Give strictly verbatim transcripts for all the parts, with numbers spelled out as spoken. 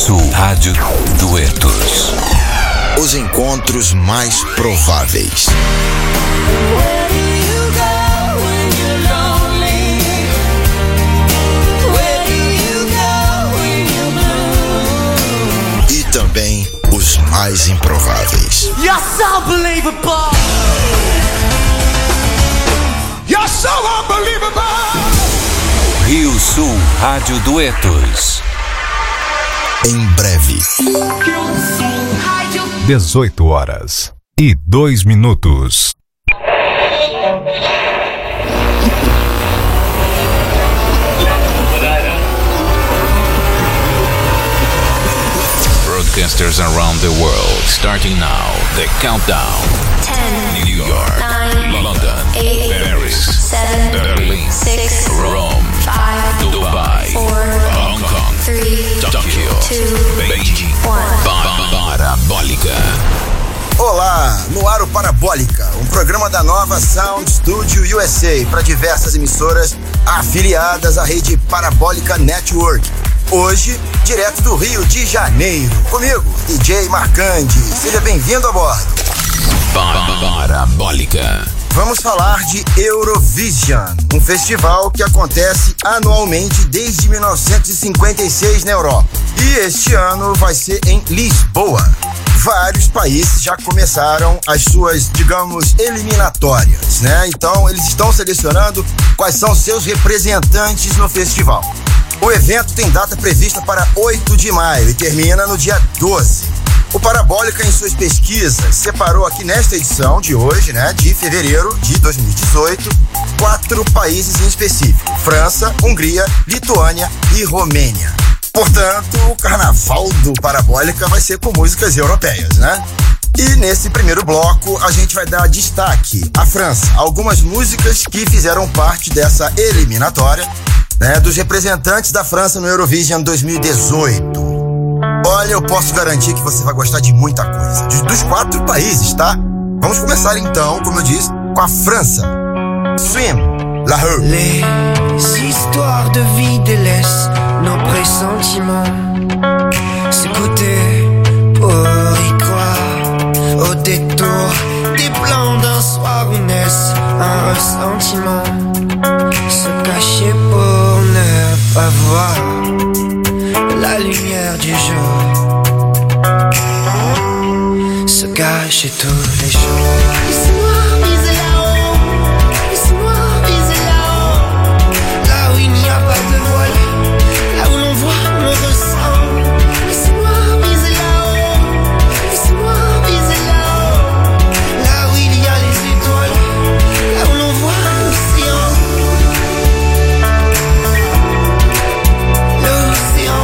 Sul Rádio Duetos. Os encontros mais prováveis. E também os mais improváveis. You're so unbelievable. You're so unbelievable. Rio Sul Rádio Duetos. Em breve. dezoito horas e dois minutos. Broadcasters around the world, starting now, the countdown. ten, New York, nine, London, eight, Paris, seven, Berlin, six, Rome, five, Dubai, four, Hong Kong, three, Tokyo, two, Beijing, one. Parabólica. Olá, no ar o Parabólica, um programa da nova Sound Studio U S A para diversas emissoras afiliadas à rede Parabólica Network. Hoje, direto do Rio de Janeiro. Comigo, D J Marcandi. Seja bem-vindo a bordo. Parabólica. Vamos falar de Eurovision, um festival que acontece anualmente desde mil novecentos e cinquenta e seis na Europa. E este ano vai ser em Lisboa. Vários países já começaram as suas, digamos, eliminatórias, né? Então, eles estão selecionando quais são seus representantes no festival. O evento tem data prevista para oito de maio e termina no dia doze. O Parabólica, em suas pesquisas, separou aqui nesta edição de hoje, né, de fevereiro de dois mil e dezoito, quatro países em específico: França, Hungria, Lituânia e Romênia. Portanto, o carnaval do Parabólica vai ser com músicas europeias, né? E nesse primeiro bloco, a gente vai dar destaque à França, algumas músicas que fizeram parte dessa eliminatória, né, dos representantes da França no Eurovision dois mil e dezoito. Olha, eu posso garantir que você vai gostar de muita coisa, de, dos quatro países, tá? Vamos começar então, como eu disse, com a França. Swim, La Heu. Les histoires de vie délaissent nos pressentiments. S'écouter pour y croire. Au détour des plans d'un soir où naissent un ressentiment. Se cacher pour ne pas voir la lumière du jour. Se cacher tous les jours. Laisse-moi viser là-haut. Laisse-moi viser là-haut. Là où il n'y a pas de voile. Là où l'on voit, l'on ressent. Laisse-moi viser là-haut. Laisse-moi viser là-haut. Là où il y a les étoiles. Là où l'on voit l'océan. L'océan.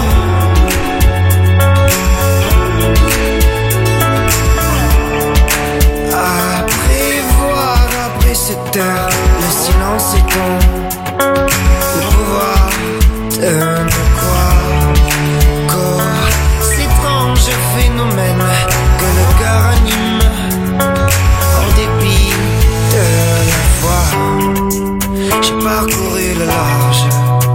Après voir, après cette heure, le silence est ton. Le pouvoir de me croire. Corps, c'est étrange phénomène que le cœur anime. En dépit de la foi, j'ai parcouru le large.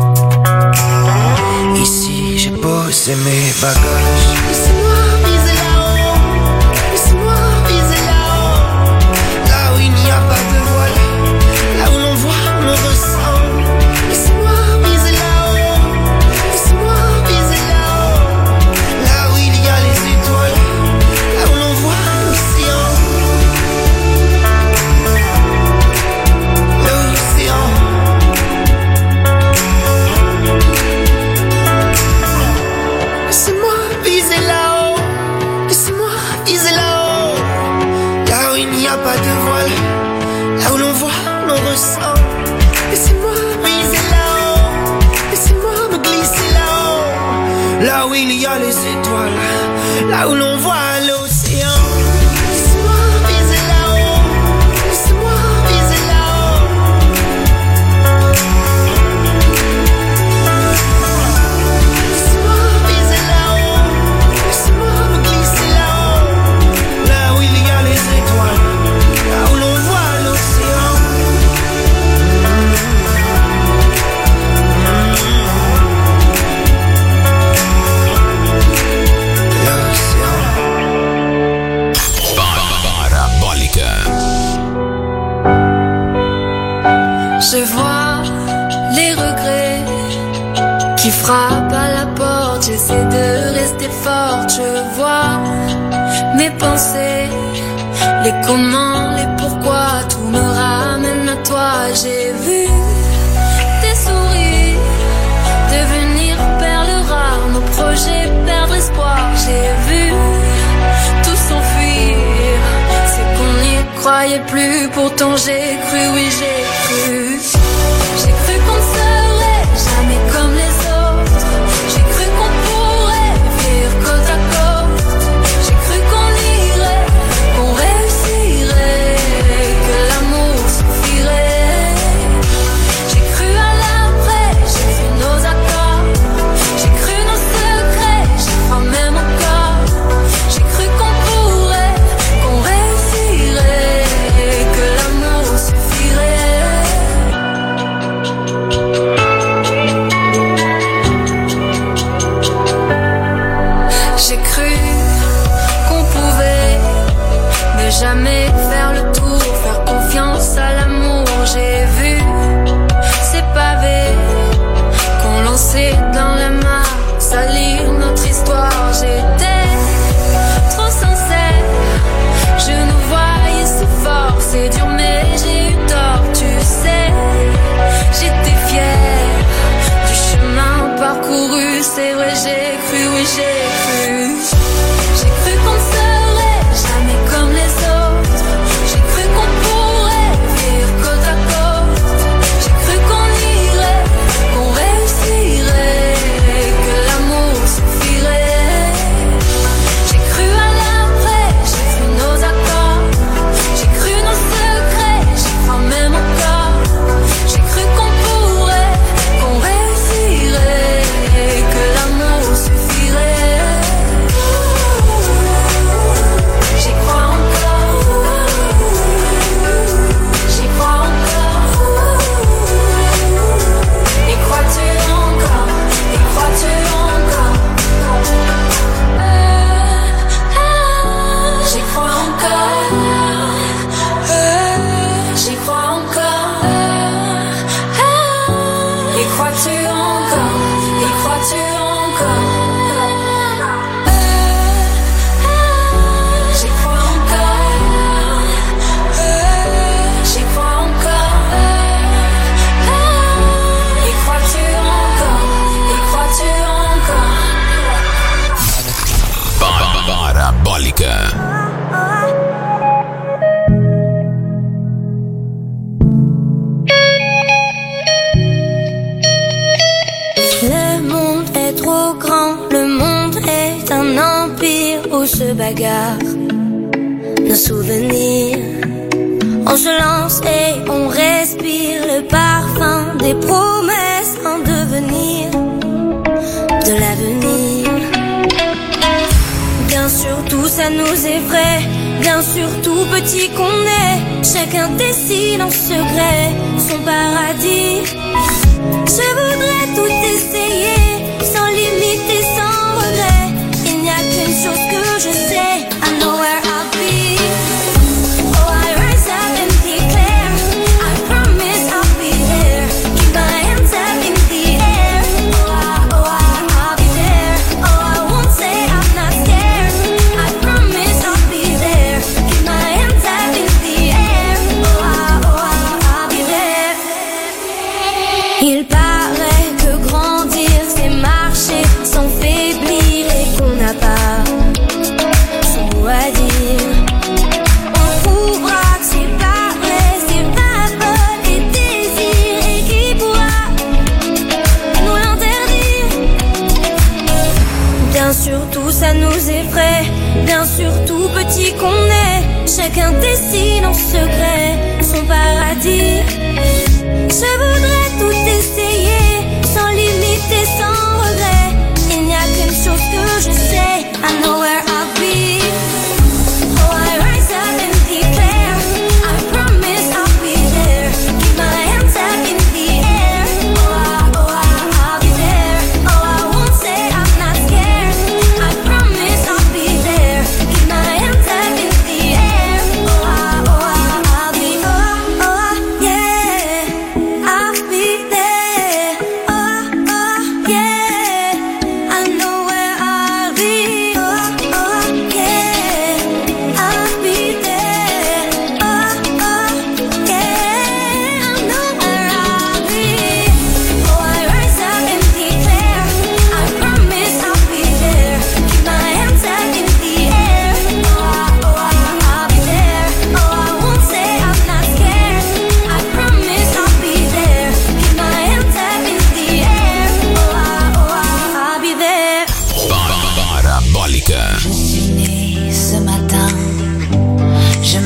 Ici j'ai posé mes bagages. Laisse-moi viser là-haut. Laisse-moi viser là-haut. Là où il n'y a pas de voile. Là où l'on voit, l'on ressent. Laisse-moi viser là-haut. Laisse-moi viser là-haut. Là où il y a les étoiles. Là où l'on voit l'océan. L'océan. Laisse-moi viser là-haut. Laisse-moi viser là-haut. Là où il n'y a pas de voile. Là où l'on voit, l'on ressent. Laissez-moi viser là-haut. Laissez-moi me glisser là-haut. Là où il y a les étoiles. Là où l'on voit l'océan. Laisse-moi viser là-haut. Laisse-moi viser là-haut. Laisse-moi viser là-haut. Laisse-moi me glisser là-haut. Là où il y a les étoiles. Là où l'on voit l'océan. qui frappe à la porte. J'essaie de rester forte, je vois mes pensées, les comment, les pourquoi, tout me ramène à toi. J'ai vu tes sourires devenir perles rares, nos projets perdre espoir. J'ai vu tout s'enfuir, c'est qu'on n'y croyait plus. Pourtant j'ai cru, oui j'ai cru. J'ai cru qu'on serait jamais comme les autres. J'ai cru qu'on pourrait vivre côte à côte. J'ai cru qu'on irait, qu'on réussirait, que l'amour suffirait. J'ai cru à l'après, j'ai vu nos accords. J'ai cru nos secrets, j'y crois même encore. J'ai cru qu'on pourrait, qu'on réussirait, que l'amour suffirait. J'ai cru qu'on pouvait ne jamais faire le tour, faire confiance à l'amour. J'ai vu ces pavés qu'on lançait dans la mare, salir notre histoire. J'étais trop sincère, je nous voyais si fort. C'est dur mais j'ai eu tort, tu sais. J'étais fière du chemin parcouru. C'est vrai j'ai cru, oui j'ai cru. J'ai cru qu'on serait jamais comme les autres. J'ai cru qu'on pourrait vivre côte à côte. J'ai cru qu'on irait, qu'on réussirait, que l'amour suffirait. J'ai cru à l'après, j'ai vu nos accords. J'ai cru nos secrets, j'y crois même encore. J'ai cru qu'on pourrait, qu'on réussirait, que l'amour suffirait. J'y crois encore. J'y crois encore. Y crois-tu encore? Y crois-tu encore? J'y crois encore. J'y crois encore. Y crois-tu encore? Y crois-tu encore? J'y crois encore. J'y crois encore. Y crois-tu encore? Y crois-tu encore? Parabólica. Le monde est trop grand, le monde est un empire où se bagarrent nos souvenirs. On se lance et on respire le parfum des promesses en devenir, de l'avenir. Bien sûr tout ça nous effraie, bien sûr tout petit qu'on est. Chacun dessine en secret son paradis. Je voudrais tout essayer, sans limite et sans regret. Il n'y a qu'une chose que je sais, I know where I'll be. Oh, I rise up and declare, I promise I'll be there. Keep my hands up in the air. Oh, I, oh, I, I'll be there. Oh, I won't say I'm not scared. I promise I'll be there. Keep my hands up in the air. Oh, I, oh, I, I'll be there. Il paraît que grandir c'est marcher sans faiblir et qu'on n'a pas son mot à dire. On trouvera que c'est pas vrai, c'est pas bon et désir. Et qui pourra nous l'interdire? Bien sûr tout ça nous effraie, bien sûr tout petit qu'on est. Chacun dessine en secret son paradis. Je voudrais tout essayer, sans limite et sans regret. Il n'y a qu'une chose que je sais, I know where I'll be. Oh, I rise up and declare, I promise I'll be there. Keep my hands up in the air. Oh, I, oh, I, I'll be there. Oh, I won't say I'm not scared. I promise I'll be there. Keep my hands up in the air. Oh, I, oh, I, I'll be, oh, oh, yeah. I'll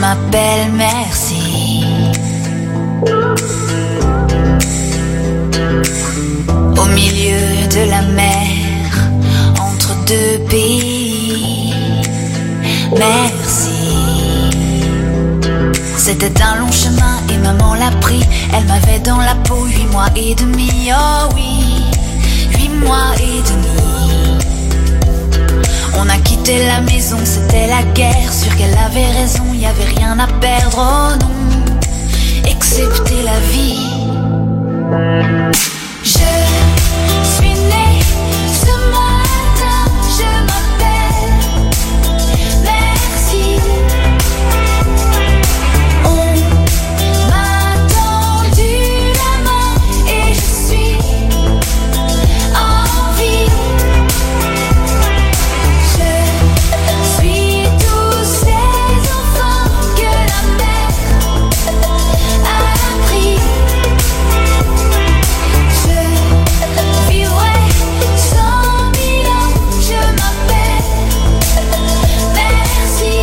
m'appelle Merci. Au milieu de la mer, entre deux pays, merci. C'était un long chemin et maman l'a pris. Elle m'avait dans la peau huit mois et demi, oh oui, huit mois et demi. On a quitté la maison, c'était la guerre. Sûr qu'elle avait raison, y avait rien à perdre, oh non, excepté la vie. Je suis née ce matin, je m'appelle Merci. On m'a tendu la main et je suis en vie. Je suis tous ces enfants que la mère a pris. Je vivrai cent mille ans, je m'appelle Merci.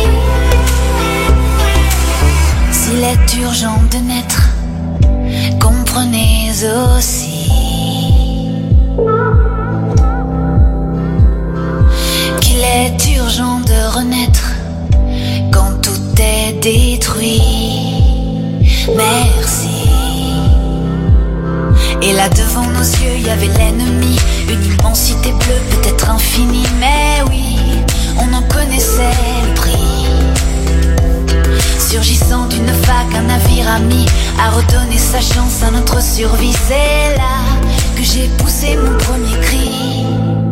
S'il est urgent de naître, comprenez aussi qu'il est urgent de renaître quand tout est détruit. Merci. Et là devant nos yeux, il y avait l'ennemi, une immensité bleue, peut-être infinie, mais oui, on en connaissait le prix. Surgissant d'une vague, un navire ami a redonné sa chance à notre survie. C'est là que j'ai poussé mon premier cri.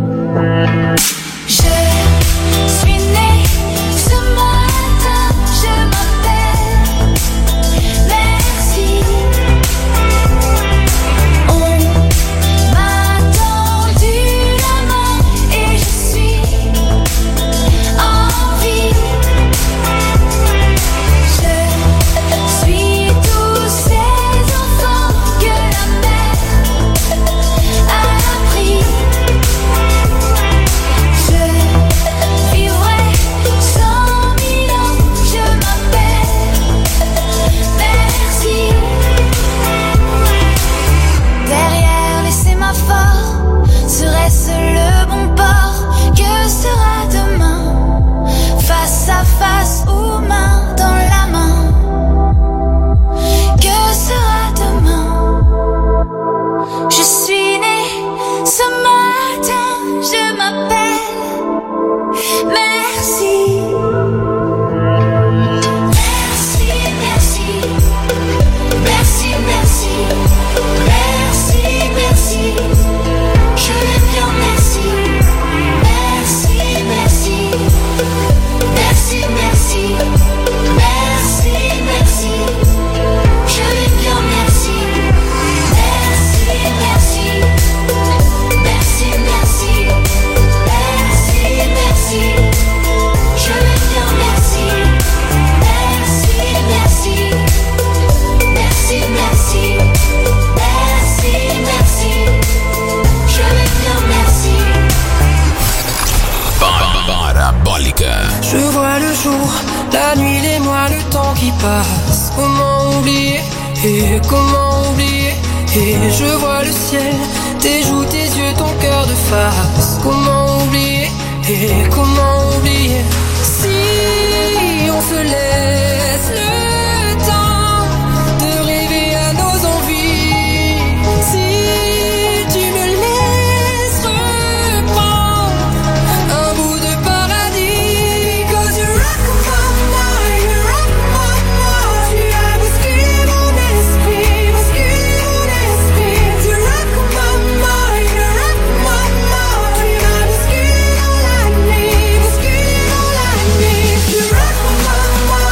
Je suis née ce matin, je m'appelle Merci. On m'a tendu la main et je suis en vie. Je suis tous ces enfants que la mère a pris. Je vivrai cent mille ans, je m'appelle Merci. Derrière les sémaphores, serait-ce le bon port? Que sera demain? Face à face ou main dans la main? Que sera demain? Je suis née ce matin, je m'appelle Merci. Merci, merci. Merci, merci. Merci, merci. Je vais bien, merci. Merci, merci. Merci, merci. Merci, merci. Je vais bien, merci. Merci, merci. Merci, merci. Merci, merci. Je vais bien, merci. Merci, merci. Merci, merci. Merci, merci. Je vais bien, merci. Parabólica. Je vois le jour, la nuit, les mois, le temps qui passe. Comment oublier et comment oublier? Et je vois le ciel, tes joues, tes yeux, ton cœur de face. Comment oublier et comment oublier? Si on se laisse le temps de rêver à nos envies, si tu me laisses reprendre un bout de paradis, 'cause you rock my mind, you rock my mind. Tu as bousculé mon esprit, bousculé mon esprit. Tu rock my mind, you rock my mind. Tu m'as bousculé dans la nuit, bousculé dans la nuit. Tu rock my mind.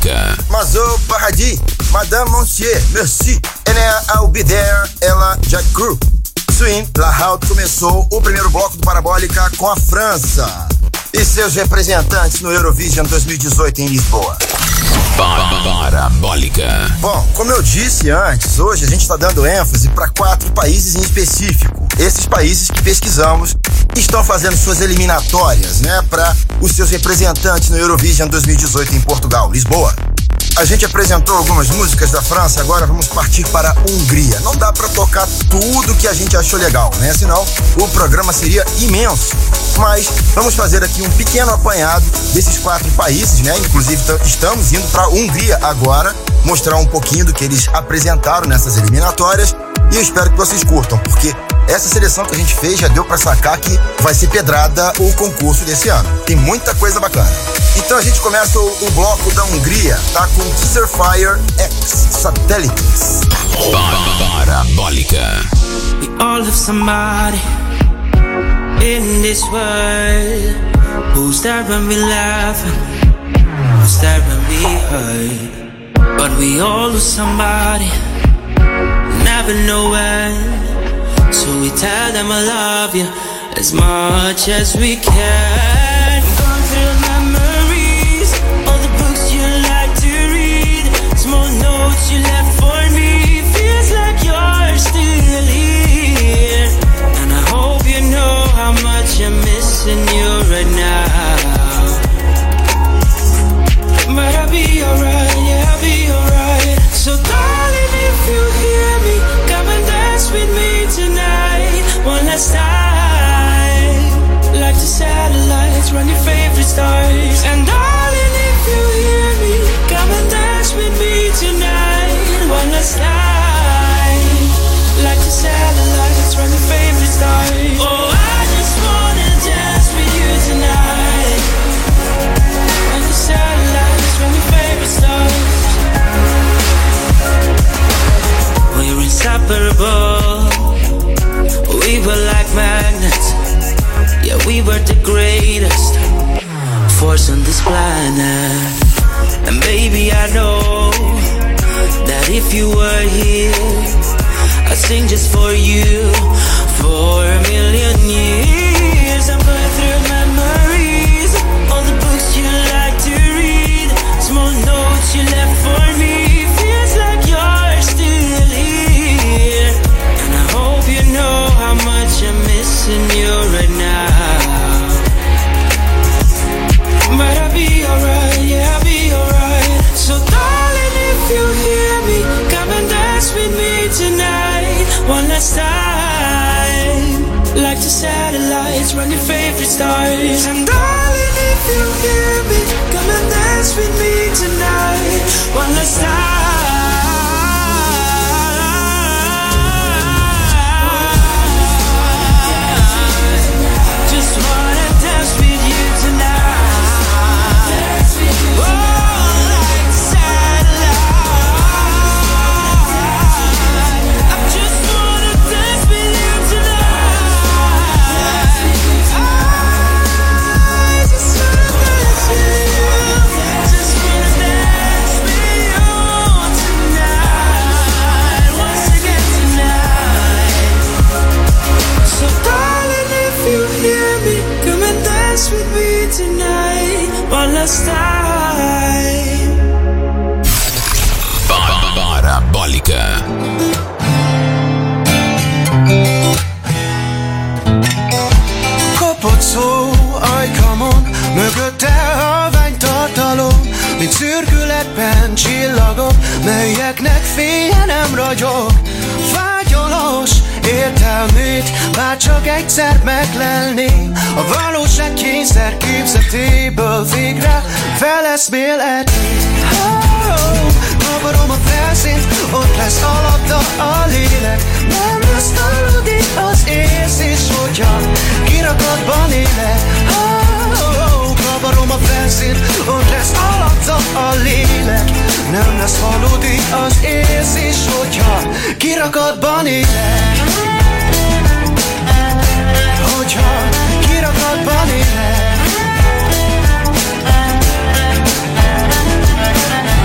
Parabólica. Mazo Paradis, Madame Monsieur, Merci, Enea I'll Be There, ela Jack Crew. Swing La Haute começou o primeiro bloco do Parabólica com a França e seus representantes no Eurovision dois mil e dezoito em Lisboa. Parabólica. Bom, como eu disse antes, hoje a gente está dando ênfase para quatro países em específico. Esses países que pesquisamos estão fazendo suas eliminatórias, né, para os seus representantes no Eurovision dois mil e dezoito em Portugal, Lisboa. A gente apresentou algumas músicas da França, agora vamos partir para a Hungria. Não dá para tocar tudo que a gente achou legal, né? Senão o programa seria imenso. Mas vamos fazer aqui um pequeno apanhado desses quatro países, né? Inclusive estamos indo para a Hungria agora, mostrar um pouquinho do que eles apresentaram nessas eliminatórias. E eu espero que vocês curtam, porque essa seleção que a gente fez já deu pra sacar que vai ser pedrada o concurso desse ano. Tem muita coisa bacana. Então a gente começa o, o bloco da Hungria, tá? Com Teaser Fire X Satélites. Parabólica. We all have somebody in this world. Who's there when we laugh? Who's there when we hurt? But we all lose somebody. Never know when, so we tell them I love you as much as we can. Gone through memories, all the books you like to read, small notes you left for me, feels like you're still here. And I hope you know how much I'm missing you right now. But I'll be alright, yeah, I'll be alright. So darling, if you hear me, come and dance with me tonight. One last time, like the satellites, run your favorite stars. And darling, if you hear me, come and dance with me tonight. One last time, like the satellites, run your favorite stars. Oh, I just wanna dance with you tonight. Like the satellites, run your favorite stars. We're inseparable. We were like magnets. Yeah, we were the greatest force on this planet. And baby, I know that if you were here, I'd sing just for you for a million years. I'm going through memories, all the books you like to read, small notes you left for me, feels like you're still here. And I hope you know how much I'm missing you right now. But I'll be alright, yeah, I'll be alright. So darling, if you hear me, come and dance with me tonight. One last time, like the satellites, run your favorite stars. And darling, if you hear me, come and dance with me tonight. One last time. Just wanna dance with you tonight. Oh, like the satellite. I just wanna dance with you tonight. I just wanna dance with you. Just wanna dance with you tonight. Once again tonight. So darling, if you hear me, come and dance with me tonight. One last time. Parabólica. Kapott szó ajkamon, mögötte halvány tartalom, mint szürkületben csillagok, melyeknek fénye nem ragyog. Vágyolós értelmét bárcsak egyszer meglelném, a valóság kényszer képzetéből végre feleszmélhetni. Oh, kavarom a felszínt, ott lesz alatta a lélek, nem lesz valódi az érzés, hogyha kirakatban élek. Oh, kavarom a felszínt, ott lesz alatta a lélek, nem lesz valódi az érzés, hogyha kirakatban élek. Hogyha kirakatban élek.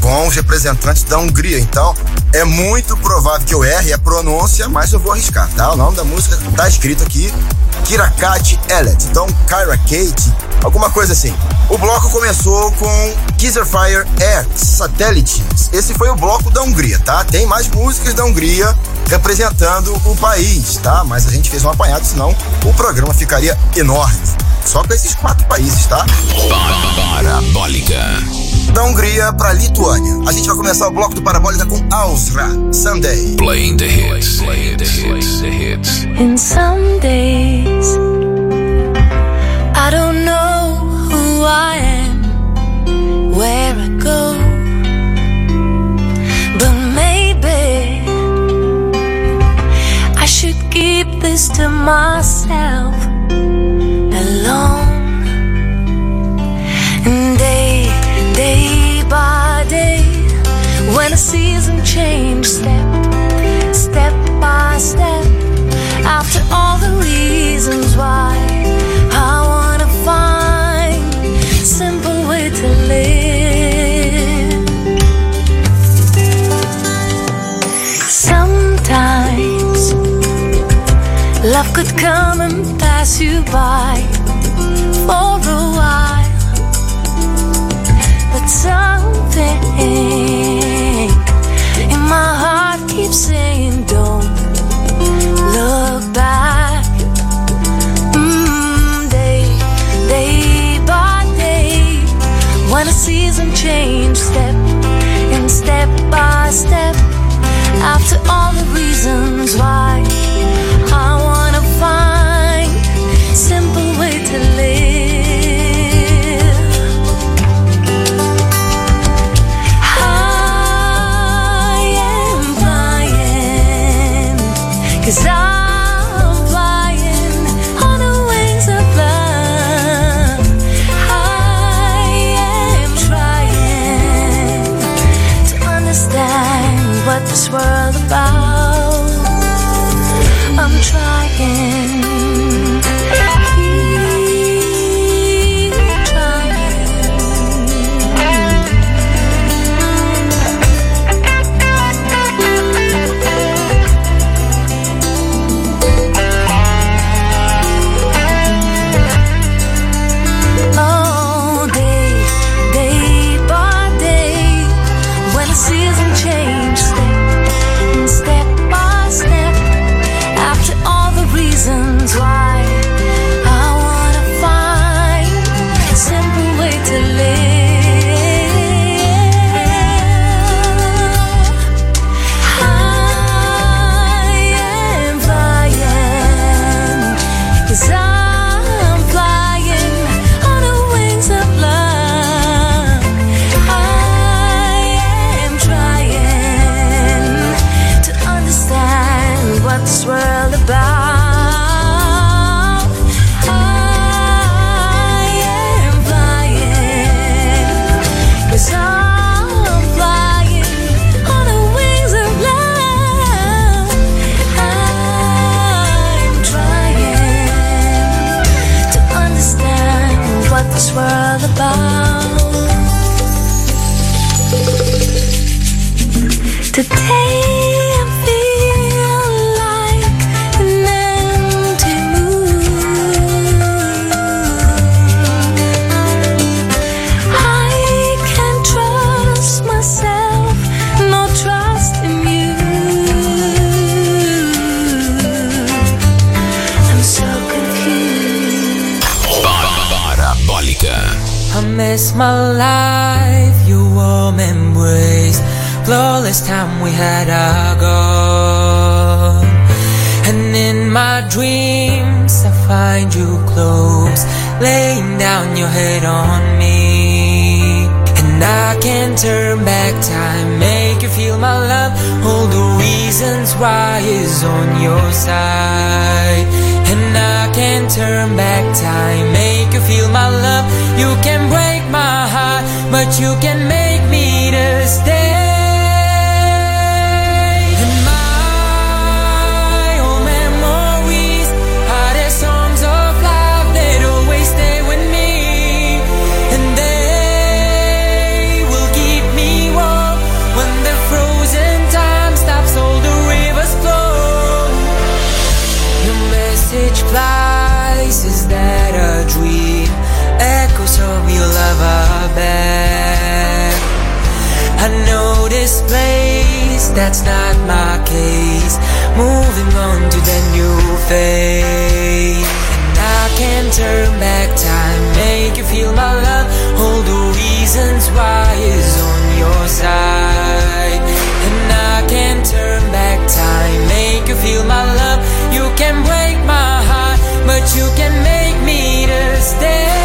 com os representantes da Hungria. Então, é muito provável que eu erre a pronúncia, mas eu vou arriscar, tá? O nome da música tá escrito aqui, Kirakati Elet. Então, Kyra Kate, alguma coisa assim. O bloco começou com Kisser Fire Air Satellites. Esse foi o bloco da Hungria, tá? Tem mais músicas da Hungria representando o país, tá? Mas a gente fez um apanhado, senão o programa ficaria enorme. Só com esses quatro países, tá? Parabólica. Da Hungria pra Lituânia. A gente vai começar o bloco do Parabólica com Ausra, Sunday. Playing the hits, playing the hits, the hits. In some days, I don't know who I am, where I go, but maybe I should keep this to myself alone. And day, day by day, when a season changes, step, step by step, after all the reasons why I wanna find a simple way to live. Sometimes love could come and pass you by for a while, but something in my heart keeps saying don't look back. Mm, day, day by day, when a season changes, step and step by step, after all the reasons why I wanna find a simple way to live. I am flying, 'cause I'm flying on the wings of love. I am trying to understand what this world about. I'm trying, keep trying. Oh, day, day by day, when the season changes, step, step by step, after all the reasons why I wanna find a simple way to live. I am flying, 'cause I'm flying on the wings of love. I am trying to understand what this world about. I am flying, 'cause I'm flying on the wings of love. I'm trying to understand what this world about. Today I feel like an empty moon. I can't trust myself, no trust in you. I'm so confused. Parabólica. I miss my life, your warm embrace, flawless time we had ago. And in my dreams I find you close, laying down your head on me. And I can't turn back time, make you feel my love, all the reasons why is on your side. And I can't turn back time, make you feel my love. You can break my heart, but you can make me to stay. And my old memories are the songs of life that always stay with me, and they will keep me warm. this place. That's not my case. Moving on to the new phase. And I can't turn back time, make you feel my love. All the reasons why is on your side. And I can't turn back time, make you feel my love. You can break my heart, but you can make me to stay.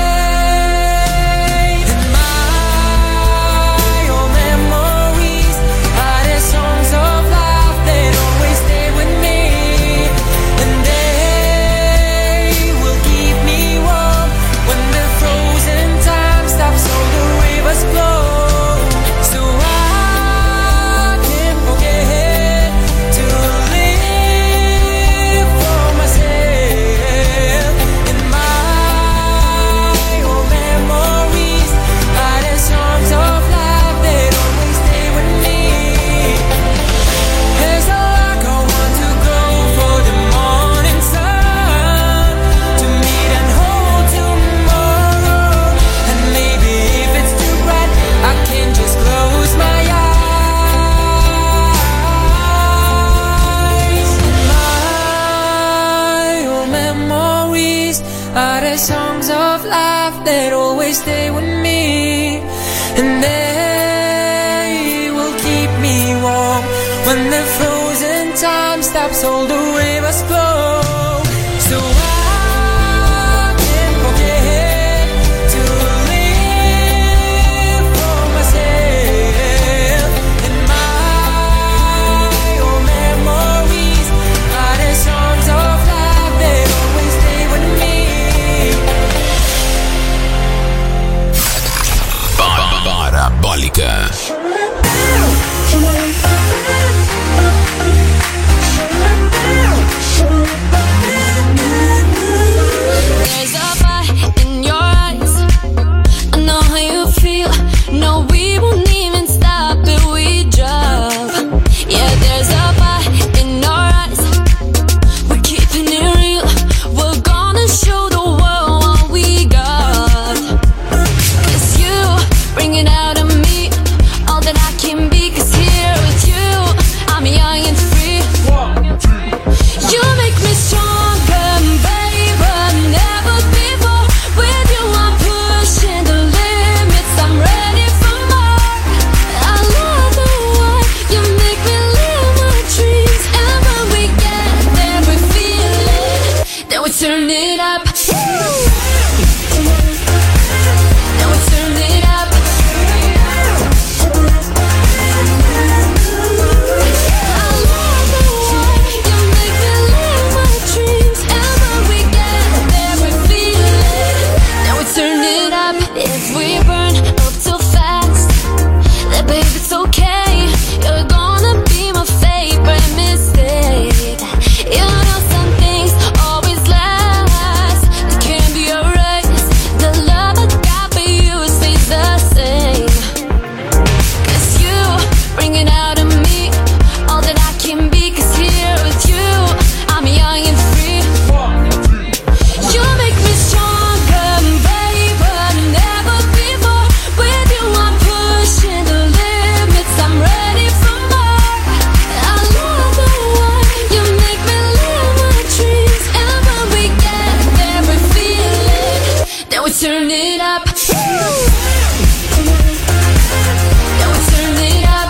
Songs of life that always stay with me, and they will keep me warm when the frozen time stops all the rivers flow. So I can't forget to live for myself, and my old memories are the songs of life that always stay with me. Parabólica. There's a fire in your eyes. I know how you feel. No, we won't even stop it. We drop. Yeah, there's a fire in your eyes. We're keeping it real. We're gonna show the world what we got. It's you bringing out of me all that I can be. 'Cause here with you, I'm young and free. You make me stronger, baby, never before. With you I'm pushing the limits, I'm ready for more. I love the way you make me live my dreams. And when we get there we feel it, then we turn it up. Then we turn it up. I love the way you make me live my dreams. And when we get there we feel it, then we turn it up. If we burn up too fast, then babe it's okay. You're gonna be my favorite mistake. You know some things always last. It can't be erased. The love I got for you stays the same. 'Cause you bring it out of me all that I can be. 'Cause here with you I'm young and free. You make me stronger, baby, never before. With you I'm pushing the limits, I'm ready for more. I love the way you make me live my dreams. And when we get there we feel it, then we turn it up. Then we turn it up.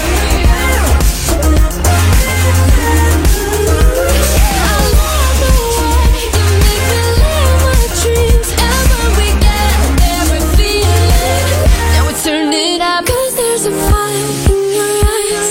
I love the way you make me live my dreams. And when we get there we feel it, then we turn it up. 'Cause there's a fire in your eyes.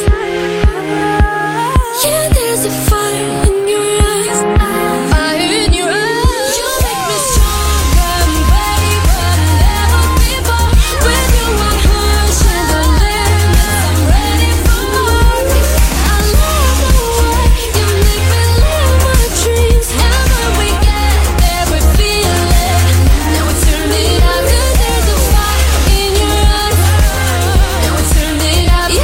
Yeah, there's a fire in your eyes. Fire in your eyes. You make me stronger, baby, never before. With you I'm pushing the limits, I'm ready for more. I love the way you make me live my dreams. And when we get there we feel it, then we turn it up. 'Cause there's a fire in your eyes. Then we turn it up. Yeah.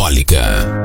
Parabólica.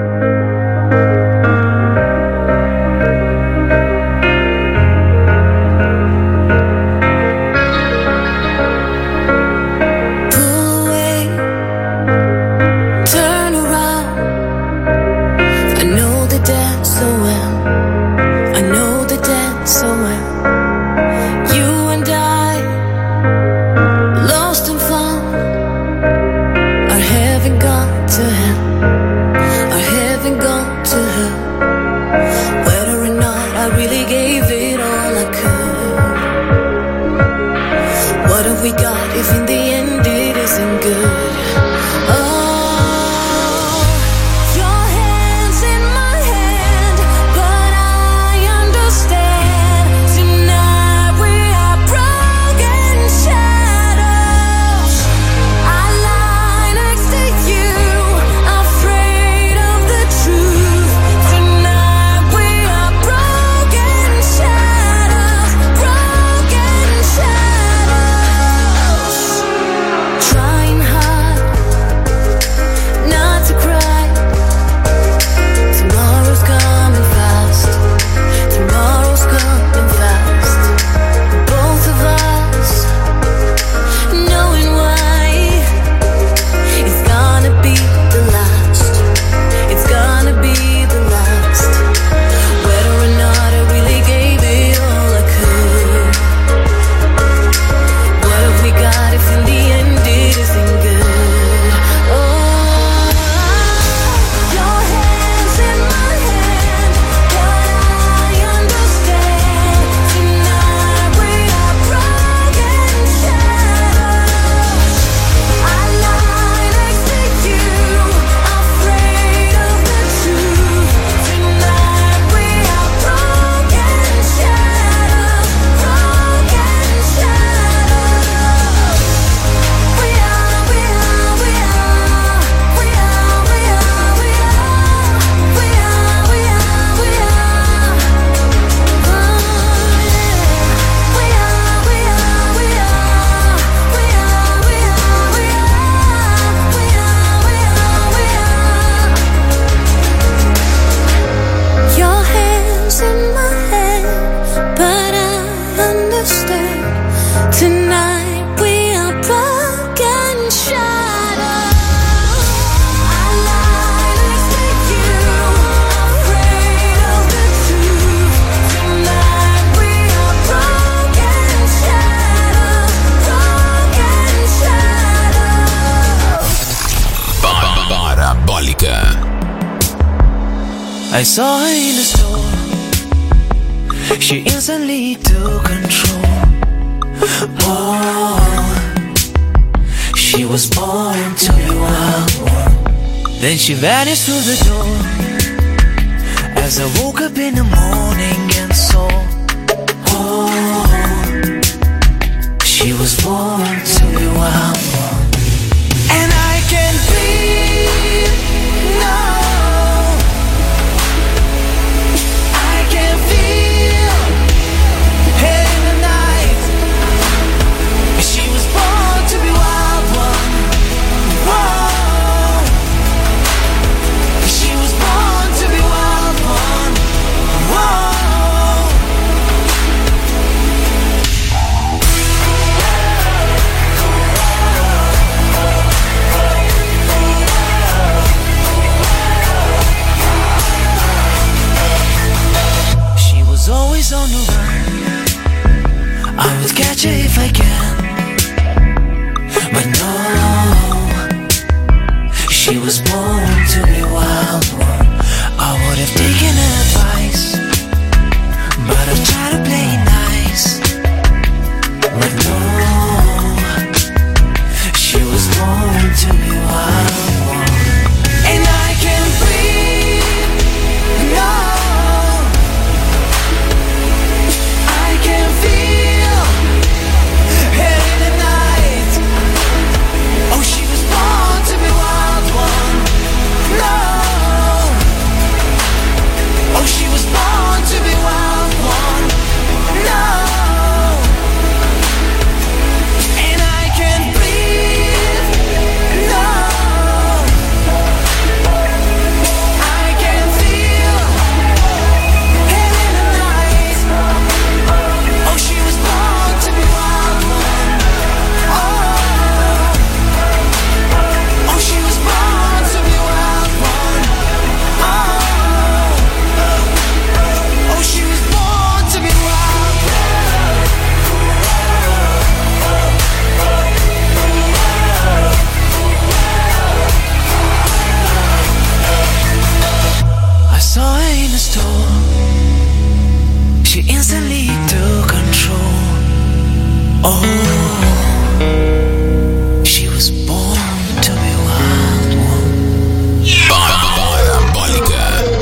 I saw her in the store. She instantly took control. Oh, she was born to be wild. Then she vanished through the door. As I woke up in the morning and saw, oh, she was born to be wild. And I can feel now. storm. She instantly took control. Oh, she was born to be wild one. Parabólica.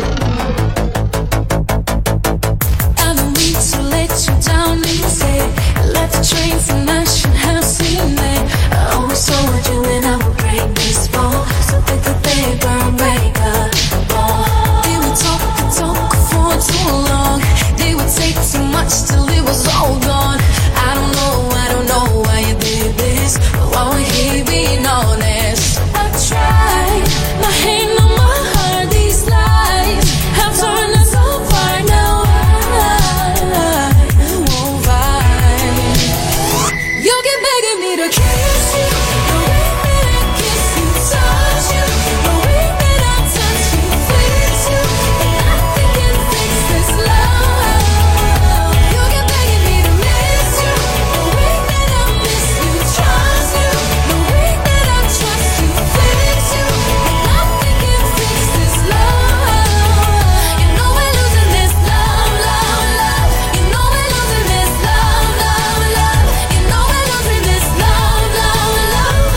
I don't need to let you down easy. Let the train from Nashville have seen it. I always told you and I would break this ball. So pick the paper and break up the ball. They would talk and talk for too long. They would take too much till it was all gone. I don't know, I don't know why you did this, but why would he being honest? I tried, my hand on my heart, these lies have turned us apart. Now I won't fight. You keep begging me to kiss you, the way that I kiss you, touch you, the way that I touch you, fix you, but nothing can fix this love. You keep begging me to miss you, the way that I miss you, trust you, the way that I trust you, fix you, but nothing can fix this love. You know we're losing this love, love, love. You know we're losing this love, love, love. You know we're losing this love, love, love.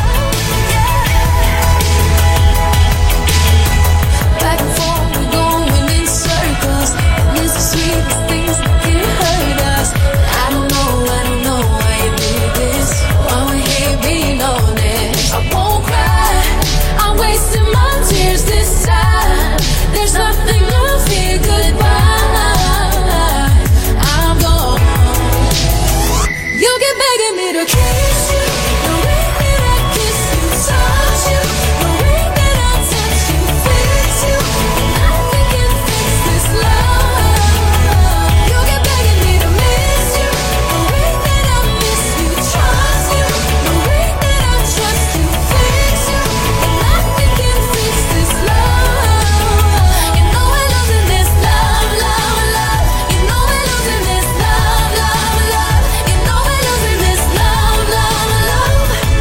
Back and forth we're going in circles, and it's the sweetest things that can hurt us. I don't know, I don't know why you did this. Why would he be honest? I won't cry, I'm wasting my tears this time. There's nothing to fear, goodbye. I'm gone. You keep begging me to kiss you, the way that I kiss you, touch you, the way that I touch you, fix you, but nothing can fix this love. You keep begging me to miss you, the way that I miss you, trust you, the way that I trust you, fix you, but nothing can fix this love. You know we're losing this love, love, love. You know we're losing this love, love, love. You know we're losing this love, love, love.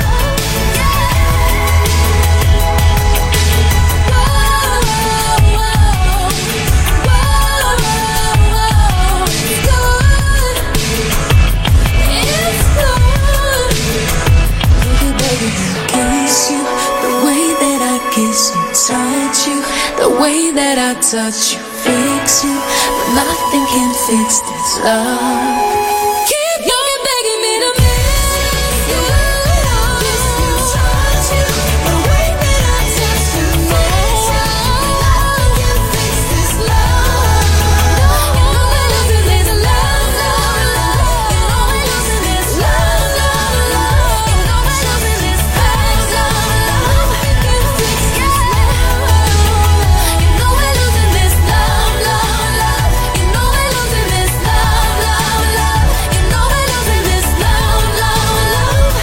It's good. You keep begging me to kiss you, the way that I kiss you, touch you, the way that I touch you, fix you, but nothing can fix this love. Keep you keep begging me to miss you, kiss you, touch you, the way that I touch you, fix you, nothing can fix this love. You know we're losing this love, love, love. You know we're losing this love, love, love. You know we're losing this love, love, love. Can fix this love. You know we're losing this love, love, love. You know we're losing this love, love, love. You know we're losing this love, love, love.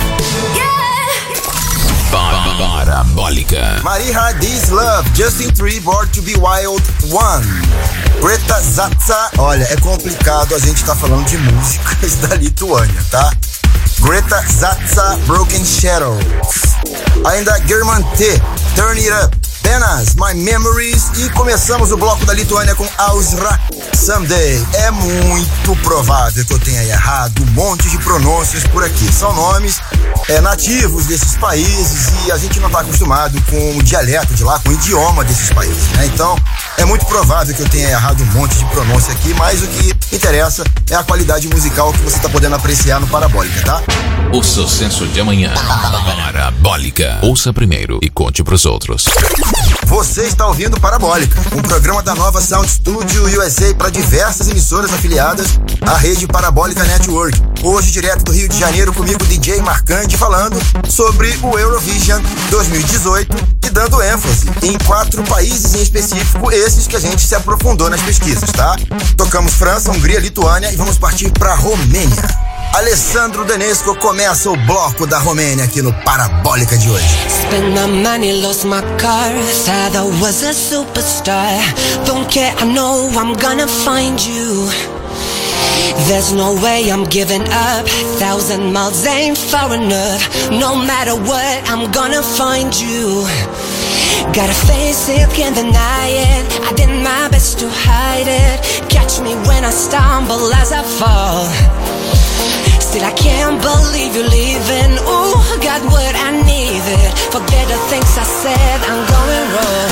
Yeah. Parabólica. Mariha, This Love, Justin Tree, Born to be Wild One. Greta Zatsa, olha, é complicado a gente tá falando de músicas da Lituânia, tá? Greta Zatsa, Broken Shadows. Ainda German T, Turn It Up. Penas, My Memories. E começamos o bloco da Lituânia com Ausra, Someday. É muito provável que eu tenha errado um monte de pronúncias por aqui. São nomes é, nativos desses países e a gente não está acostumado com o dialeto de lá, com o idioma desses países, né? Então, é muito provável que eu tenha errado um monte de pronúncia aqui, mas o que interessa é a qualidade musical que você está podendo apreciar no Parabólica, tá? O sucesso de amanhã. Parabólica. Ouça primeiro e conte pros outros. Você está ouvindo Parabólica, um programa da nova Sound Studio U S A para diversas emissoras afiliadas à rede Parabólica Network. Hoje, direto do Rio de Janeiro, comigo D J Marcante, falando sobre o Eurovision dois mil e dezoito e dando ênfase em quatro países em específico, esses que a gente se aprofundou nas pesquisas, tá? Tocamos França, Hungria, Lituânia e vamos partir para Romênia. Alessandro Denesco começa o bloco da Romênia aqui no Parabólica de hoje. Spend my money, lost my car, thought I was a superstar. Don't care, I know I'm gonna find you. There's no way I'm giving up. Thousand miles ain't far enough. No matter what, I'm gonna find you. Gotta face it, can't deny it. I did my best to hide it. Catch me when I stumble as I fall. Still I can't believe you're leaving. Ooh, got what I needed. Forget the things I said, I'm going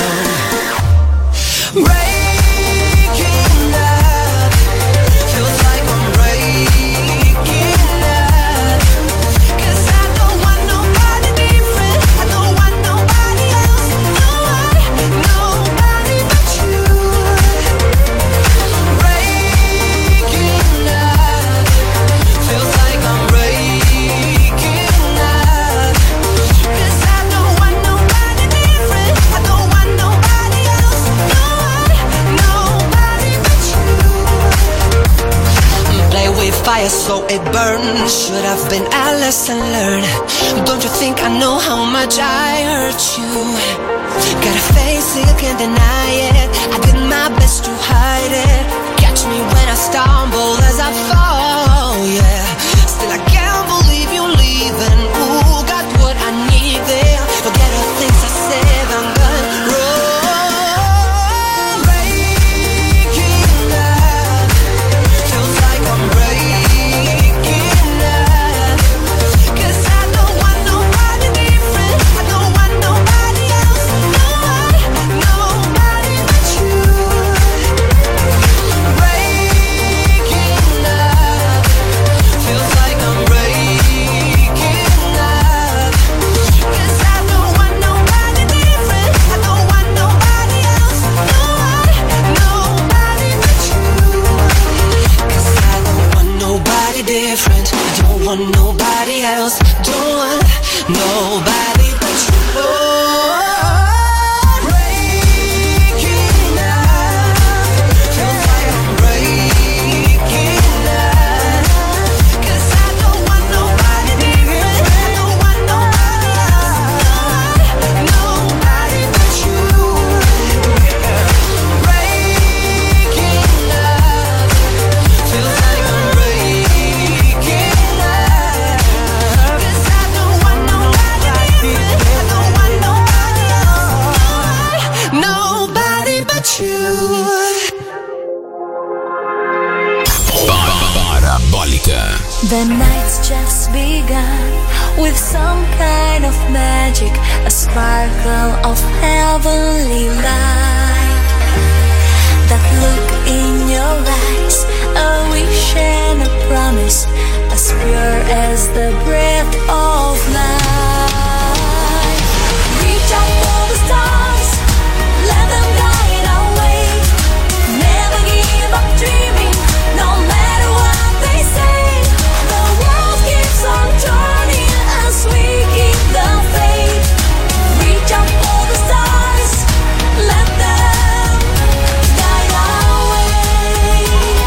wrong. Breaking up, feels like I'm breaking up. 'Cause I don't want nobody different. I don't want nobody else. Nobody, nobody but you. Breaking up, feels like I'm breaking up. 'Cause I don't want nobody different. I don't want nobody else. Nobody, nobody but you. Play with fire so it burns. Should have been a lesson learned. Don't you think I know how much I hurt you? Gotta face it, can't deny it. I did my best to hide it. Catch me when I stumble as I fall, yeah. Still I can't believe you're leaving. Ooh, got what I need there. Forget the things I said, I'm gone wrong. Breaking up, feels like I'm breaking up. 'Cause I don't want nobody different. I don't want nobody else. Nobody, nobody but you. Breaking up, feels like I'm breaking up. 'Cause I don't want nobody different. I don't want nobody else. Nobody, nobody but you. 'Cause I don't want nobody different. Don't want nobody else. Don't want nobody but you. Oh, breaking up, feels like I'm breaking up. 'Cause I don't want nobody different. I don't want nobody else. Nobody, nobody but you. Breaking up, feels like I'm breaking up. 'Cause I don't want nobody different. I don't want nobody else. Nobody but you. Parabólica. The night's just begun with some kind of magic, a sparkle of heavenly light. That look in your eyes, a wish and a promise, as pure as the breath of life. Reach out for the stars, let them guide our way. Never give up dreaming, no matter what they say. The world keeps on turning as we keep the faith. Reach out for the stars, let them guide our way.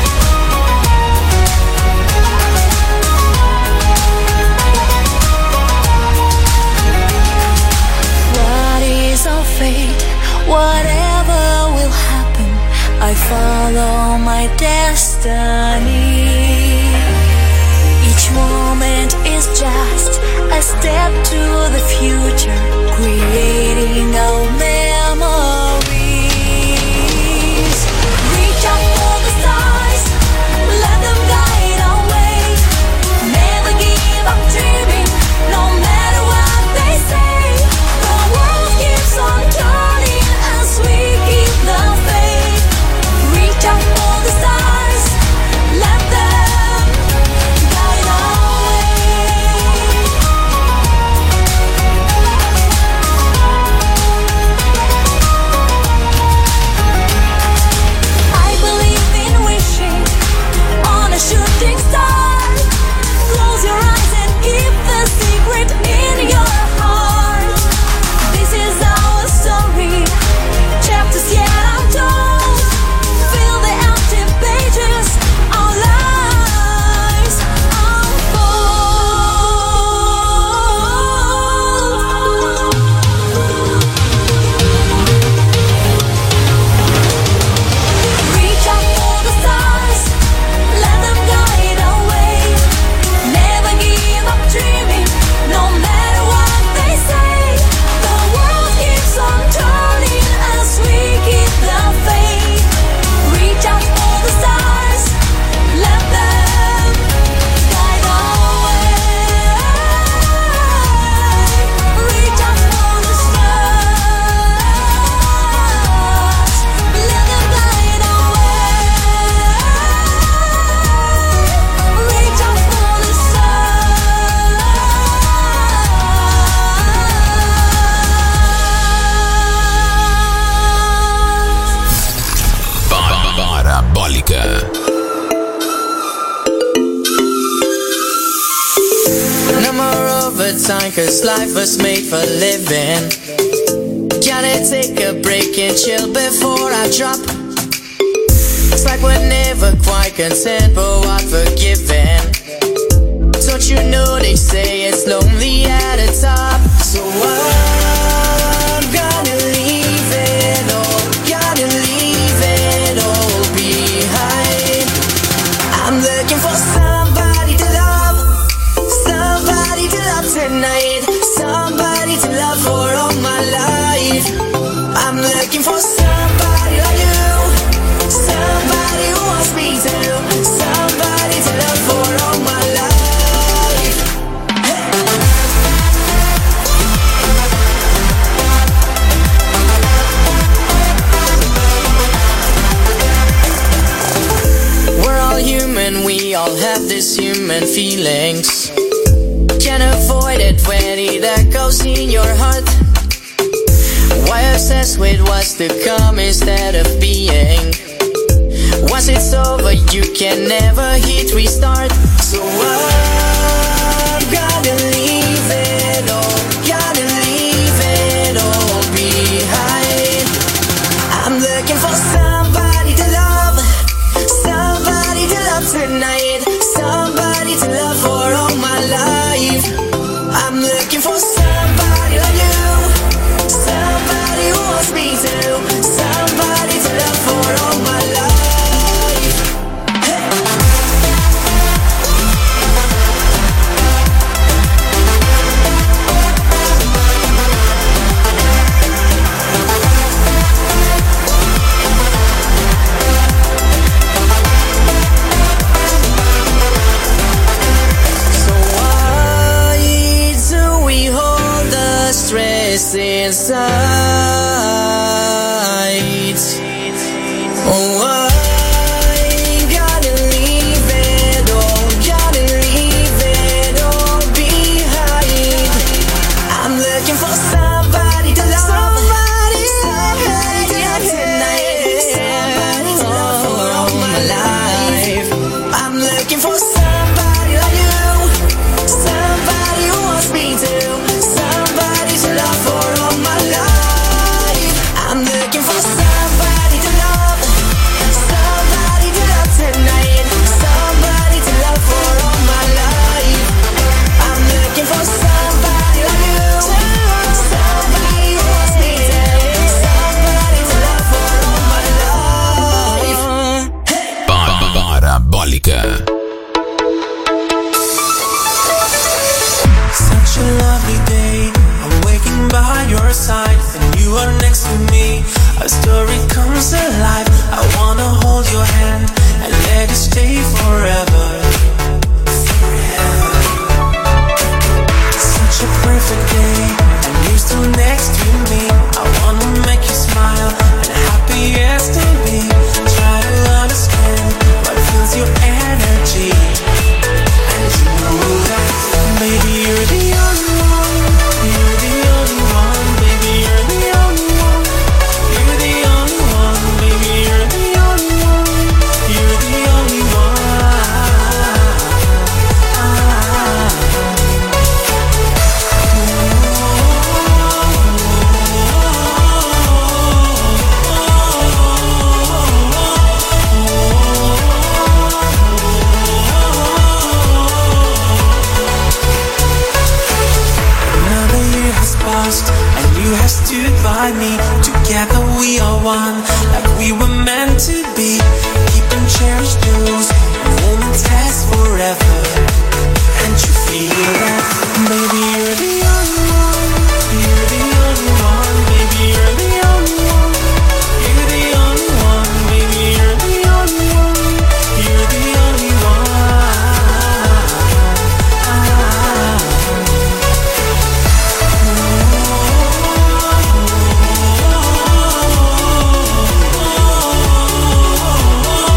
What is our fate? Whatever will happen, I follow my destiny. Each moment is just a step to the future, creating our memories. Reach out for the stars, let them guide our way. Never give up dreaming, no matter what they say. The world keeps on turning as we keep the faith. Reach out for the stars, let them guide our way. Parabólica. No more overtime, cause life was made for living. Gotta take a break and chill before I drop. It's like we're never quite content, but what forgiven. Don't you know they say it's lonely at the top? So I'm gonna leave it all, gotta leave it all behind. I'm looking for somebody to love, somebody to love tonight, somebody to love for all my life. I'm looking for somebody like you, somebody who wants me to, somebody to love for all my life. Human, we all have these human feelings. Can't avoid it when it echoes in your heart. Why obsessed with what's to come instead of being? Once it's over, you can never hit restart. So I'm gonna leave it all, gotta leave it all behind. I'm looking for somebody to love, somebody to love tonight, somebody to love for all my life. I'm looking for somebody like you, somebody who wants me to, somebody to love for all my life. Inside, oh, I gotta leave it all, gotta leave it all behind. I'm looking for somebody to love, somebody, somebody to love tonight, somebody to love for all my life. I'm looking for somebody like you, somebody who wants me to, somebody to love for all my life. I'm looking for somebody to love, somebody to love tonight, somebody to love for all my life. I'm looking for somebody like you, somebody who wants me to, somebody to love for all my life. Parabólica. Such a lovely day, I'm waking by your side, and you are next to me. Our story comes alive. I wanna hold your hand and let it stay forever, forever. Such a perfect day, and you're still next to me. I wanna make you smile and happy as can be. Try to understand what fills your energy, and you know that, baby, you're the only one. You're the only one, baby, you're the only one. You're the only one, baby, you're the only one. You're the only one. Another year has passed, and you have stood by me. Together we are one, like we were meant to be. Keep and cherish those moments last forever. And you feel that, baby, you're the only one. You're the only one, baby, you're the only one. You're the only one, baby, you're the only one. You're the only one. Oh,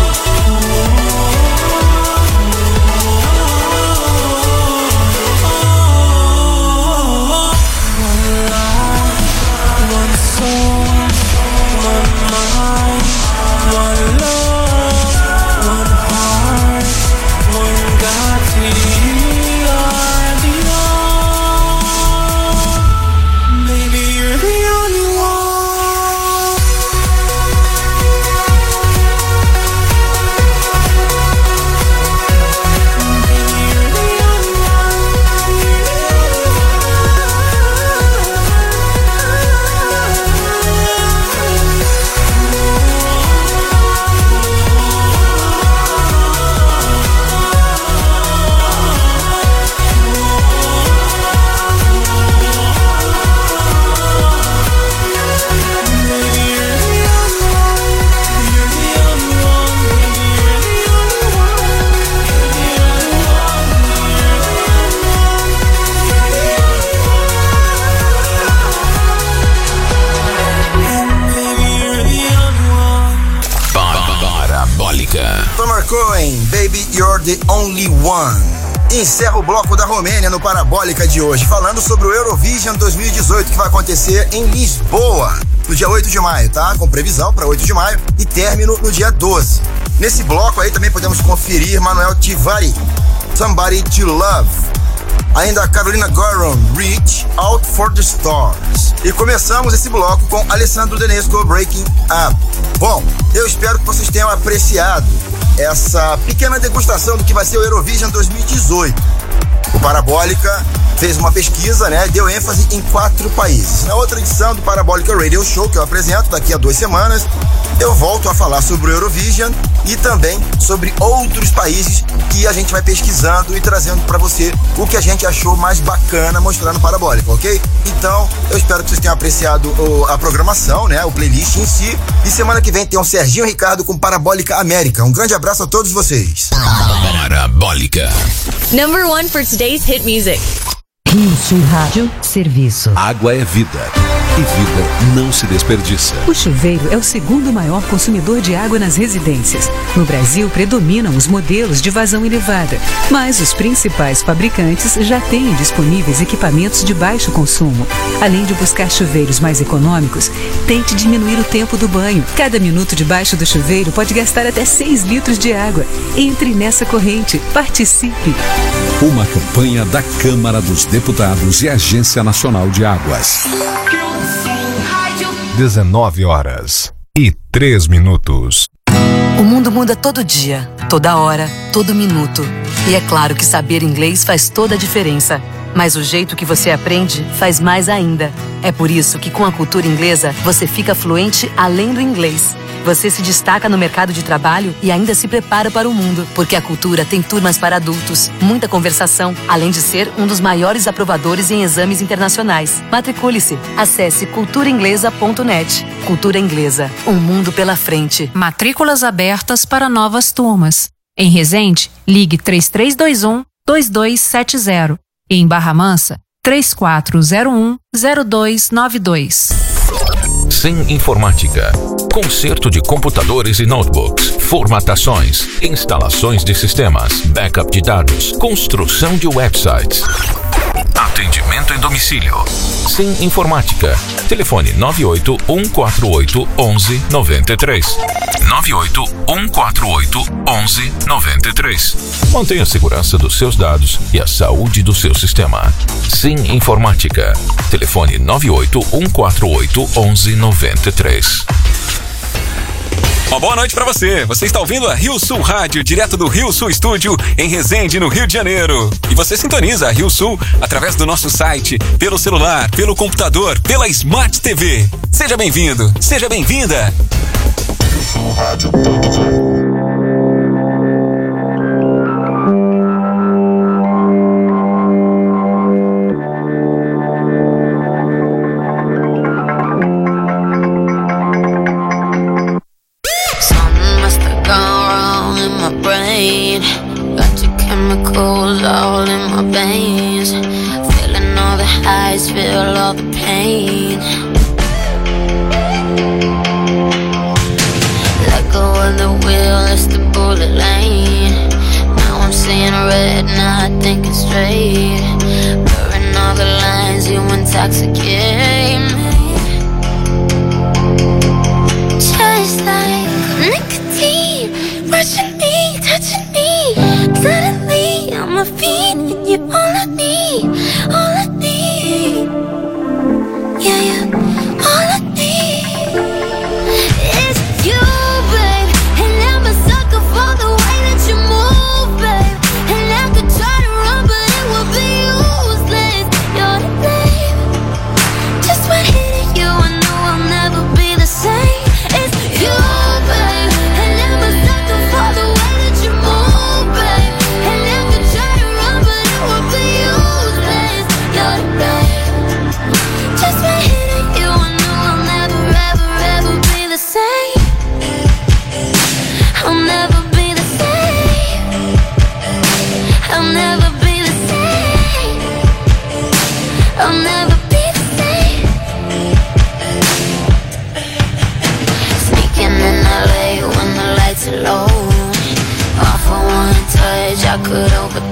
Parabólica. Tomar Cohen, Baby You're the Only One. Encerra o bloco da Romênia no Parabólica de hoje, falando sobre o Eurovision dois mil e dezoito, que vai acontecer em Lisboa, no dia oito de maio, tá? Com previsão para oito de maio e término no dia doze. Nesse bloco aí também podemos conferir Manuel Tivari, Somebody to Love. Ainda a Carolina Goron, Reach Out for the Stars. E começamos esse bloco com Alessandro Denesco, Breaking Up. Bom, eu espero que vocês tenham apreciado essa pequena degustação do que vai ser o Eurovision dois mil e dezoito. O Parabólica fez uma pesquisa, né? Deu ênfase em quatro países. Na outra edição do Parabólica Radio Show, que eu apresento daqui a duas semanas, eu volto a falar sobre o Eurovision e também sobre outros países que a gente vai pesquisando e trazendo para você o que a gente achou mais bacana mostrando Parabólica, ok? Então, eu espero que vocês tenham apreciado o, a programação, né? O playlist em si. E semana que vem tem o Serginho Ricardo com Parabólica América. Um grande abraço a todos vocês. Parabólica. Number one for today's hit music. Rio Sul Rádio Serviço. Água é vida. E vida não se desperdiça. O chuveiro é o segundo maior consumidor de água nas residências. No Brasil, predominam os modelos de vazão elevada, mas os principais fabricantes já têm disponíveis equipamentos de baixo consumo. Além de buscar chuveiros mais econômicos, tente diminuir o tempo do banho. Cada minuto debaixo do chuveiro pode gastar até seis litros de água. Entre nessa corrente. Participe. Uma campanha da Câmara dos Deputados e Agência Nacional de Águas. dezenove horas e três minutos. O mundo muda todo dia, toda hora, todo minuto. E é claro que saber inglês faz toda a diferença. Mas o jeito que você aprende faz mais ainda. É por isso que com a cultura inglesa você fica fluente além do inglês. Você se destaca no mercado de trabalho e ainda se prepara para o mundo, porque a cultura tem turmas para adultos, muita conversação, além de ser um dos maiores aprovadores em exames internacionais. Matricule-se. Acesse cultura inglesa ponto net. Cultura Inglesa, um mundo pela frente. Matrículas abertas para novas turmas. Em Resende, ligue três três dois um, dois dois sete zero. E em Barra Mansa, três quatro zero um, zero dois nove dois. Sim Informática. Conserto de computadores e notebooks, formatações, instalações de sistemas, backup de dados, construção de websites. Atendimento em domicílio. Sim Informática. Telefone nove oito um quatro oito um um nove três. nove oito um quatro oito um um nove três. Mantenha a segurança dos seus dados e a saúde do seu sistema. Sim Informática. Telefone nove oito um quatro oito um um nove três. Uma boa noite pra você. Você está ouvindo a Rio Sul Rádio, direto do Rio Sul Estúdio, em Resende, no Rio de Janeiro. E você sintoniza a Rio Sul através do nosso site, pelo celular, pelo computador, pela Smart T V. Seja bem-vindo, seja bem-vinda. Rio Sul Rádio. All in my veins, feeling all the highs, feel all the pain. Let go of the wheel.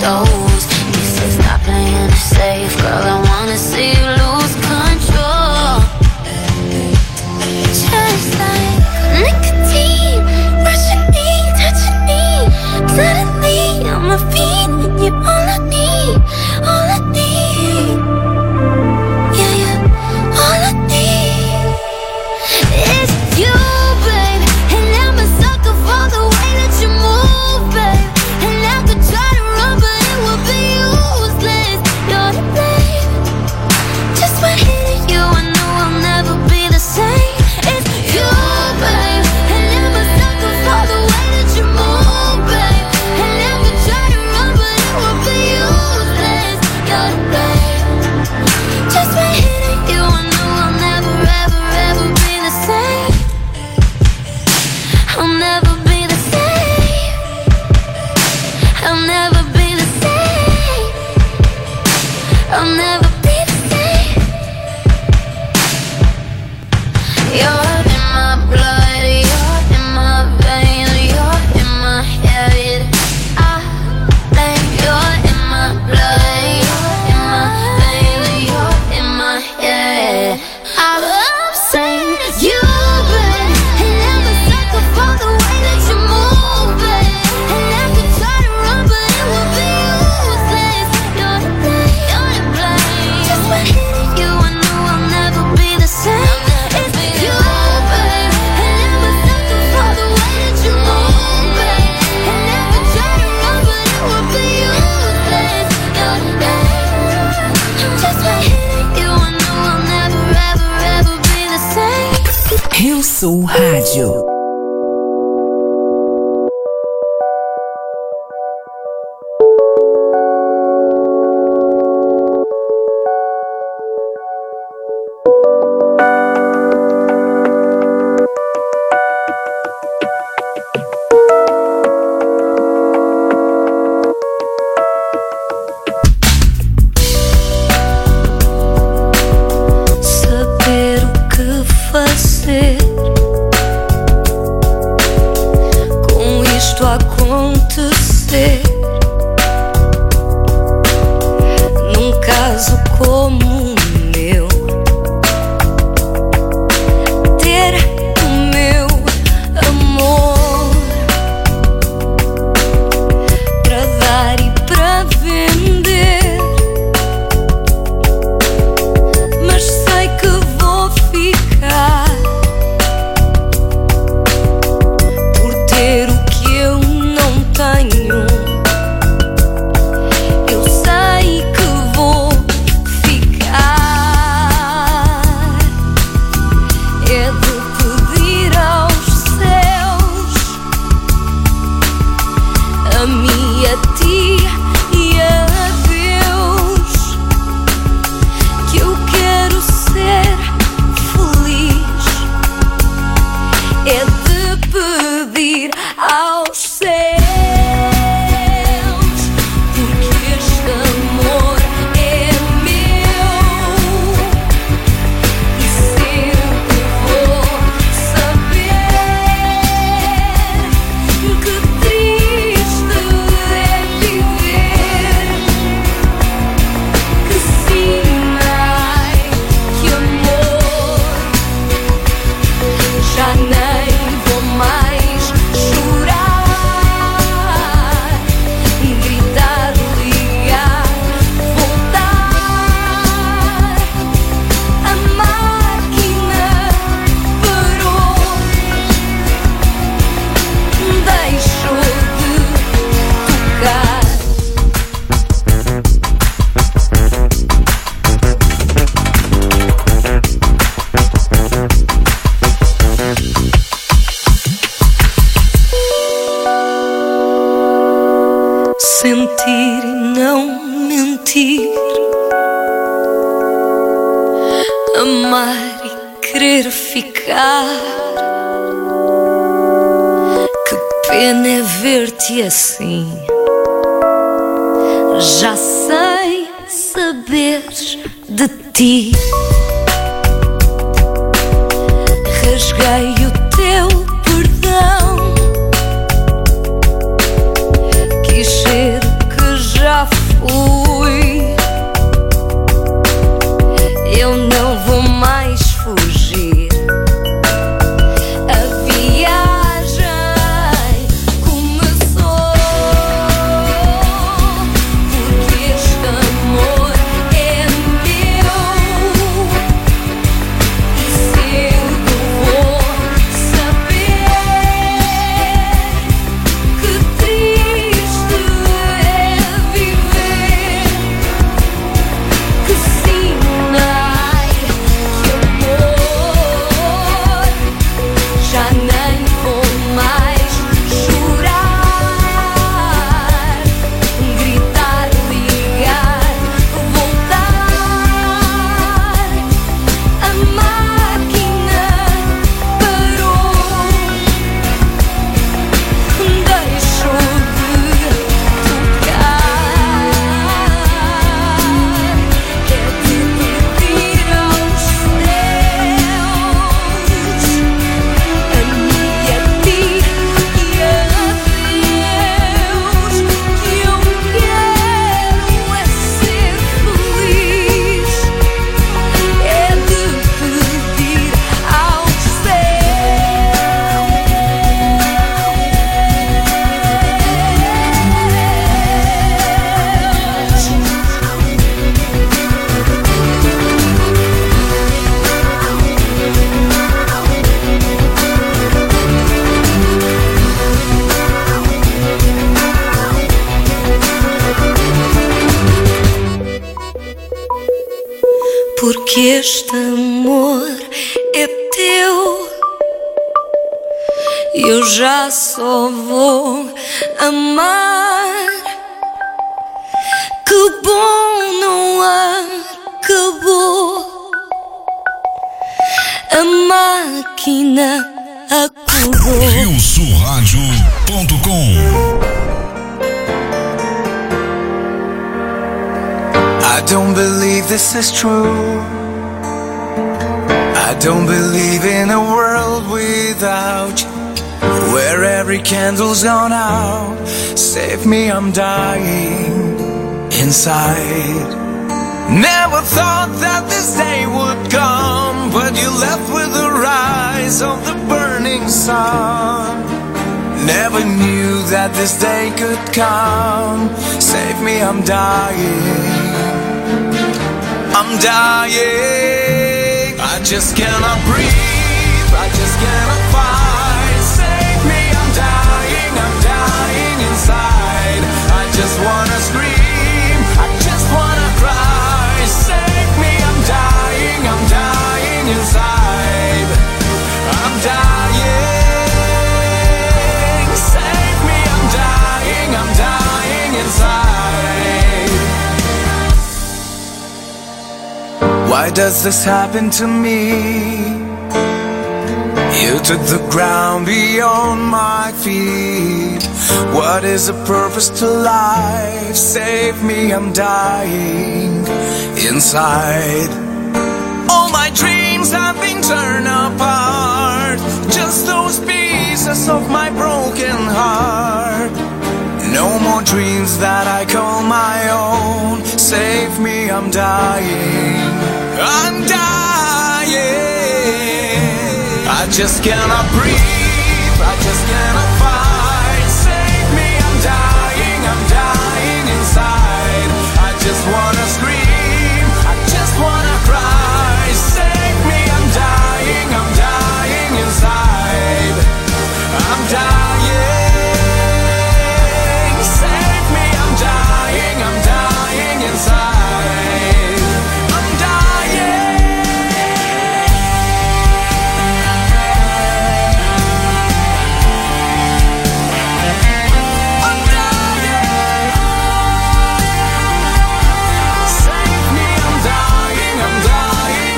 overdose. You said stop playing it safe, girl, I wanna see you lose control. Just like nicotine, rushing me, touching me. Suddenly on my feet, and you're all I need, all I need. Yeah, yeah, all I need is you, babe. And I'm a sucker for the way that you move, babe. And I could try to run, but it will be useless. You're the blame. Just by hitting you, I know I'll never be the same. It's you, babe. And I'm a sucker for the way that you move, babe. And I could try to run, but it will be useless. You're the blame. Just by hitting you, I know I'll never, ever, ever be the same. I'll never be the same. I'll never be the same. I'll never be the same. You're in my blood, you're in my veins, you're in my head. I think you're in my blood, you're in my veins, you're in my head. I'm saying you, babe, and I'm a sucker for the way that you move, babe. And I could try to run, but it will be useless. You're the blame, you're the blame. Just by hitting you, I know I'll never be the same. It's you, babe, and I'm a sucker for the way that you move, babe. And I could try to run, but it will be useless. You're the blame. Just by hitting you, I know I'll never, ever, ever be the same. Rio Sul Rádio. Saber o que fazer com isto a acontecer. Num caso como o meu, ter o meu amor para dar e para vender. Mas sei que vou ficar por ter o que eu não tenho. Eu sei que vou ficar. É de pedir aos céus, a mim e a ti e a Deus, que eu quero ser feliz. É de pedir aos céus, porque este amor é meu e sempre vou saber que triste é viver, que sim, ai, que amor. Já nem vou mais chorar, gritar, ligar, voltar. A máquina parou, deixou de tocar. Sentir e não mentir, amar e querer ficar. Que pena é ver-te assim. Já sei saberes de ti. Rasguei o teu perdão, quis ser o que já que este amor é teu. Eu já só vou amar. Que bom, não acabou. A máquina acabou. rio sul rádio ponto com. I don't believe this is true. I don't believe in a world without you, where every candle's gone out. Save me, I'm dying inside. Never thought that this day would come, but you left with the rise of the burning sun. Never knew that this day could come. Save me, I'm dying. I'm dying. I just cannot breathe. I just cannot fight. Save me, I'm dying. I'm dying inside. I just wanna scream. I just wanna cry. Save me, I'm dying. I'm dying inside. I'm dying. Save me, I'm dying. I'm dying inside. Why does this happen to me? You took the ground beyond my feet. What is the purpose to life? Save me, I'm dying inside. All my dreams have been torn apart. Just those pieces of my broken heart. No more dreams that I call my own. Save me, I'm dying. I'm dying. I just cannot breathe. I just cannot fight. Save me, I'm dying. I'm dying inside. I just wanna scream. I just wanna cry. Save me, I'm dying. I'm dying inside. I'm dying. Save me, I'm dying. I'm dying inside. I'm dying. I'm dying. Save me, I'm dying. I'm dying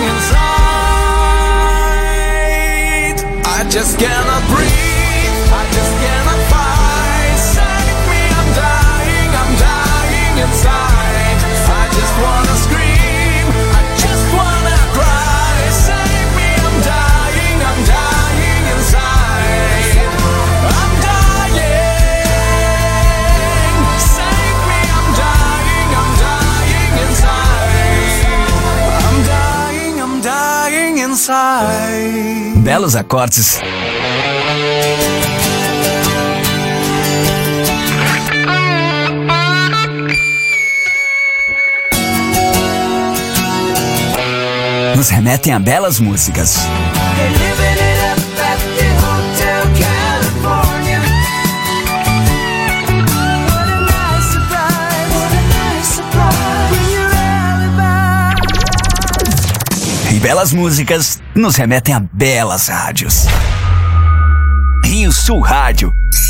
inside. I just cannot breathe. I just cannot fight. Save me, I'm dying. I'm dying inside. I just wanna scream. I just wanna cry. Save me, I'm dying. I'm dying inside. I'm dying. Save me, I'm dying. I'm dying inside. I'm dying. I'm dying inside. Belos acordes. Nos remetem a belas músicas. E belas músicas nos remetem a belas rádios. Rio Sul Rádio.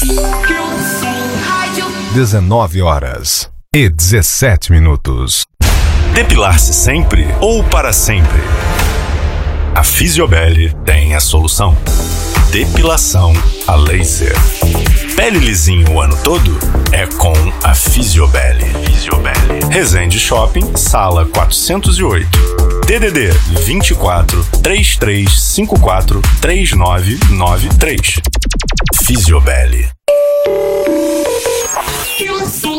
dezenove horas e dezessete minutos. Depilar-se sempre ou para sempre? A Fisiobel tem a solução. Depilação a laser. Pele lisinho o ano todo? É com a Fisiobel. Fisiobel. Resende Shopping, sala quatrocentos e oito. D D D vinte e quatro, trinta e três cinquenta e quatro, trinta e nove noventa e três. Fisiobel.